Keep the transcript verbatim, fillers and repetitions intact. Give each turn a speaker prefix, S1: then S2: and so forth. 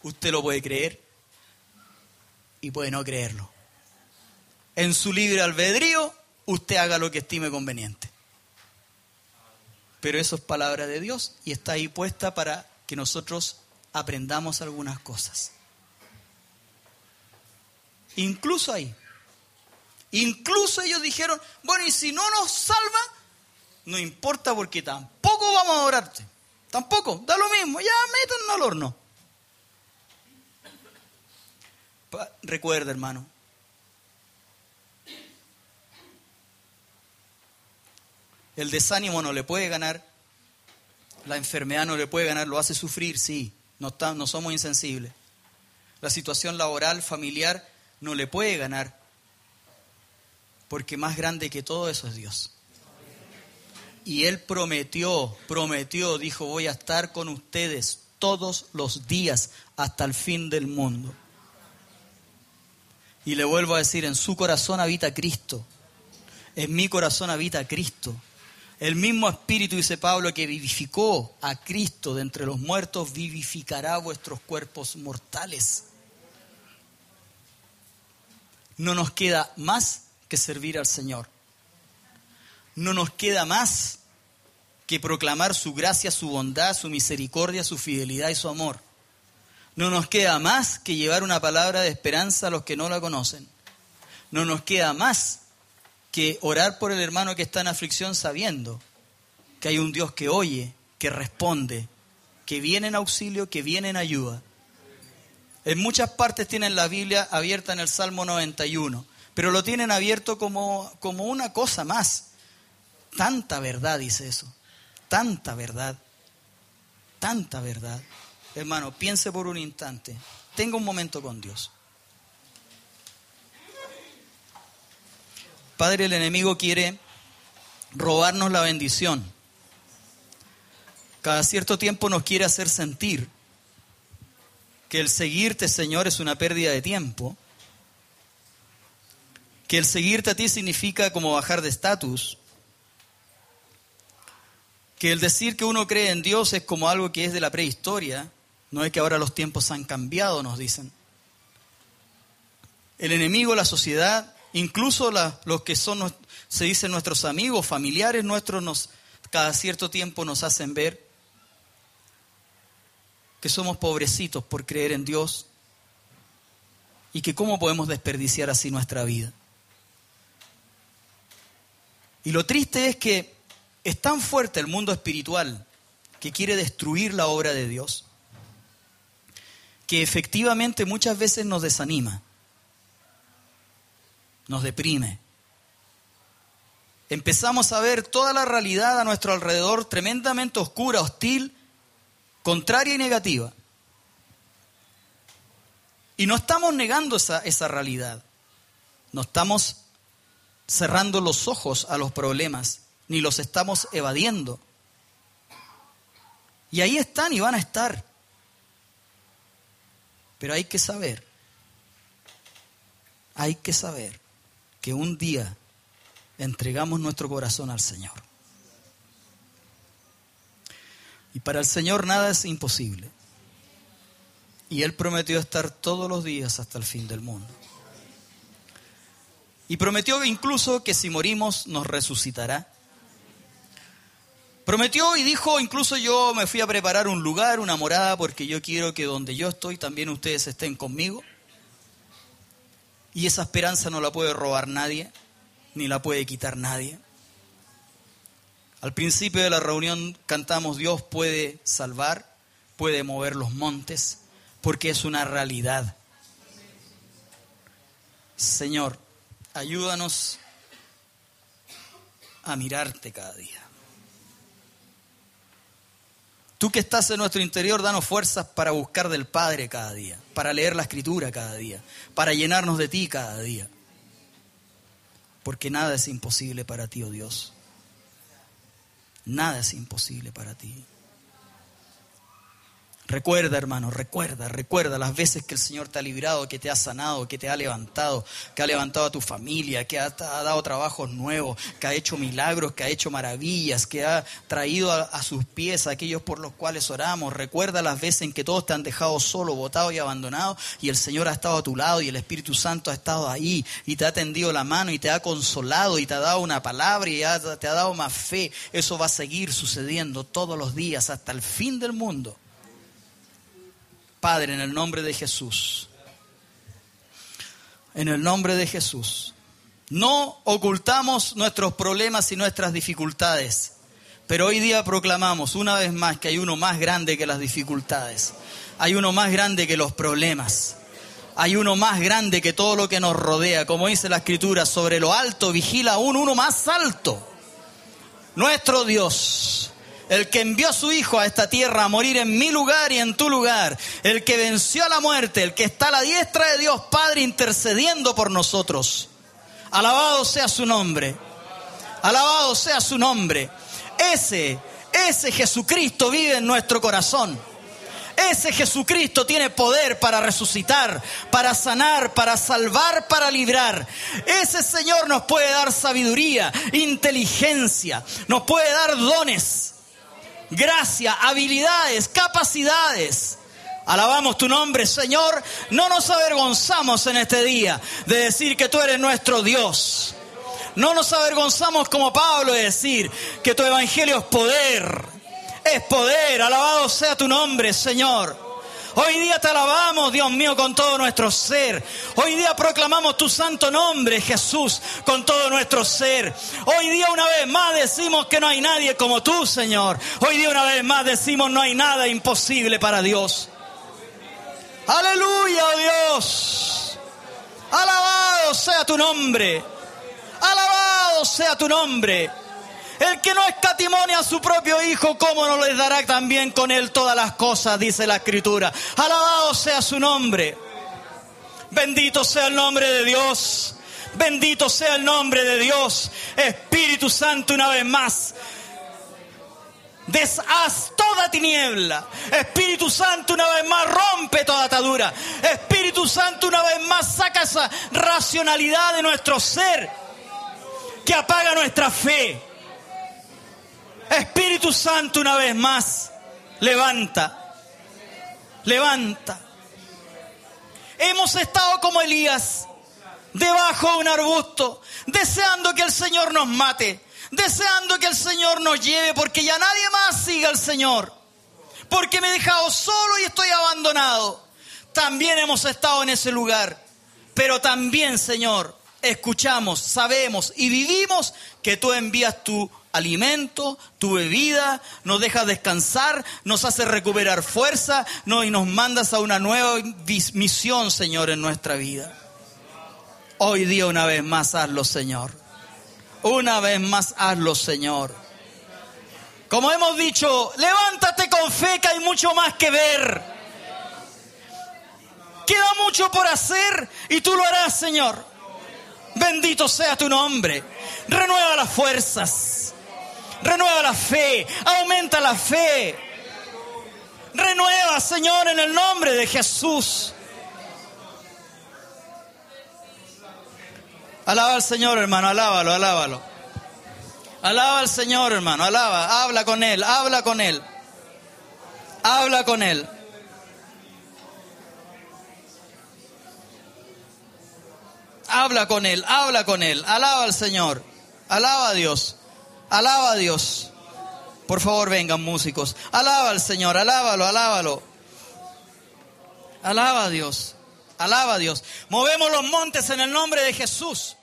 S1: Usted lo puede creer y puede no creerlo. En su libre albedrío, usted haga lo que estime conveniente. Pero eso es palabra de Dios y está ahí puesta para que nosotros aprendamos algunas cosas. Incluso ahí. Incluso ellos dijeron, bueno, y si no nos salva, no importa porque tampoco vamos a orarte. Tampoco, da lo mismo, ya métannos al horno. Pa- recuerda, hermano. El desánimo no le puede ganar. La enfermedad no le puede ganar, lo hace sufrir, sí. No, está, no somos insensibles. La situación laboral, familiar, no le puede ganar. Porque más grande que todo eso es Dios. Y Él prometió, prometió, dijo, voy a estar con ustedes todos los días hasta el fin del mundo. Y le vuelvo a decir, en su corazón habita Cristo. En mi corazón habita Cristo. El mismo Espíritu, dice Pablo, que vivificó a Cristo de entre los muertos, vivificará vuestros cuerpos mortales. No nos queda más que servir al Señor. No nos queda más que proclamar su gracia, su bondad, su misericordia, su fidelidad y su amor. No nos queda más que llevar una palabra de esperanza a los que no la conocen. No nos queda más que orar por el hermano que está en aflicción sabiendo que hay un Dios que oye, que responde, que viene en auxilio, que viene en ayuda. En muchas partes tienen la Biblia abierta en el Salmo noventa y uno, pero lo tienen abierto como, como una cosa más. Tanta verdad dice eso, tanta verdad, tanta verdad. Hermano, piense por un instante, tenga un momento con Dios. Padre, el enemigo quiere robarnos la bendición. Cada cierto tiempo nos quiere hacer sentir que el seguirte, Señor, es una pérdida de tiempo. Que el seguirte a ti significa como bajar de estatus. Que el decir que uno cree en Dios es como algo que es de la prehistoria. No es que ahora los tiempos han cambiado, nos dicen. El enemigo, la sociedad, incluso la, los que son, se dicen nuestros amigos, familiares nuestros, nos, cada cierto tiempo nos hacen ver que somos pobrecitos por creer en Dios y que cómo podemos desperdiciar así nuestra vida. Y lo triste es que es tan fuerte el mundo espiritual que quiere destruir la obra de Dios, que efectivamente muchas veces nos desanima, nos deprime. Empezamos a ver toda la realidad a nuestro alrededor tremendamente oscura, hostil, contraria y negativa. Y no estamos negando esa, esa realidad. No estamos cerrando los ojos a los problemas, ni los estamos evadiendo. Y ahí están y van a estar. Pero hay que saber, hay que saber que un día entregamos nuestro corazón al Señor. Y para el Señor nada es imposible. Y Él prometió estar todos los días hasta el fin del mundo. Y prometió incluso que si morimos nos resucitará. Prometió y dijo, incluso yo me fui a preparar un lugar, una morada, porque yo quiero que donde yo estoy también ustedes estén conmigo. Y esa esperanza no la puede robar nadie, ni la puede quitar nadie. Al principio de la reunión cantamos, Dios puede salvar, puede mover los montes, porque es una realidad. Señor, ayúdanos a mirarte cada día. Tú que estás en nuestro interior, danos fuerzas para buscar del Padre cada día, para leer la Escritura cada día, para llenarnos de ti cada día. Porque nada es imposible para ti, oh Dios. Nada es imposible para ti. Recuerda, hermano, recuerda, recuerda las veces que el Señor te ha librado, que te ha sanado, que te ha levantado, que ha levantado a tu familia, que ha, ha dado trabajos nuevos, que ha hecho milagros, que ha hecho maravillas, que ha traído a, a sus pies a aquellos por los cuales oramos. Recuerda las veces en que todos te han dejado solo, botado y abandonado, y el Señor ha estado a tu lado y el Espíritu Santo ha estado ahí y te ha tendido la mano y te ha consolado y te ha dado una palabra y ha, te ha dado más fe. Eso va a seguir sucediendo todos los días hasta el fin del mundo. Padre, en el nombre de Jesús, en el nombre de Jesús, no ocultamos nuestros problemas y nuestras dificultades, pero hoy día proclamamos una vez más que hay uno más grande que las dificultades, hay uno más grande que los problemas, hay uno más grande que todo lo que nos rodea. Como dice la Escritura, sobre lo alto vigila aún uno más alto, nuestro Dios. El que envió a su Hijo a esta tierra a morir en mi lugar y en tu lugar. El que venció a la muerte, el que está a la diestra de Dios Padre intercediendo por nosotros. Alabado sea su nombre. Alabado sea su nombre. Ese, ese Jesucristo vive en nuestro corazón. Ese Jesucristo tiene poder para resucitar, para sanar, para salvar, para librar. Ese Señor nos puede dar sabiduría, inteligencia, nos puede dar dones. Gracia, habilidades, capacidades. Alabamos tu nombre, Señor. No nos avergonzamos en este día de decir que tú eres nuestro Dios. No nos avergonzamos como Pablo de decir que tu evangelio es poder. Es poder. Alabado sea tu nombre, Señor. Hoy día te alabamos, Dios mío, con todo nuestro ser. Hoy día proclamamos tu santo nombre, Jesús, con todo nuestro ser. Hoy día una vez más decimos que no hay nadie como tú, Señor. Hoy día una vez más decimos no hay nada imposible para Dios. Aleluya, oh Dios. Alabado sea tu nombre. Alabado sea tu nombre. El que no escatimone a su propio Hijo, ¿cómo no les dará también con Él todas las cosas? Dice la Escritura. Alabado sea su nombre. Bendito sea el nombre de Dios. Bendito sea el nombre de Dios. Espíritu Santo, una vez más, deshaz toda tiniebla. Espíritu Santo, una vez más, rompe toda atadura. Espíritu Santo, una vez más, saca esa racionalidad de nuestro ser que apaga nuestra fe. Espíritu Santo, una vez más, levanta, levanta. Hemos estado como Elías, debajo de un arbusto, deseando que el Señor nos mate, deseando que el Señor nos lleve, porque ya nadie más siga al Señor, porque me he dejado solo y estoy abandonado. También hemos estado en ese lugar, pero también, Señor, escuchamos, sabemos y vivimos que tú envías tu alimento, tu bebida, nos dejas descansar, nos hace recuperar fuerza, no, y nos mandas a una nueva misión, Señor, en nuestra vida. Hoy día una vez más hazlo, Señor. Una vez más hazlo, Señor. Como hemos dicho, levántate con fe, que hay mucho más que ver. Queda mucho por hacer y tú lo harás, Señor. Bendito sea tu nombre. Renueva las fuerzas. Renueva la fe, aumenta la fe. Renueva, Señor, en el nombre de Jesús. Alaba al Señor, hermano, alábalo, alábalo. Alaba al Señor, hermano, alaba, habla con Él, habla con Él. Habla con Él. Habla con Él, habla con Él, alaba al Señor, alaba a Dios. Alaba a Dios. Por favor, vengan músicos. Alaba al Señor, alábalo, alábalo. Alaba a Dios, alaba a Dios. Movemos los montes en el nombre de Jesús.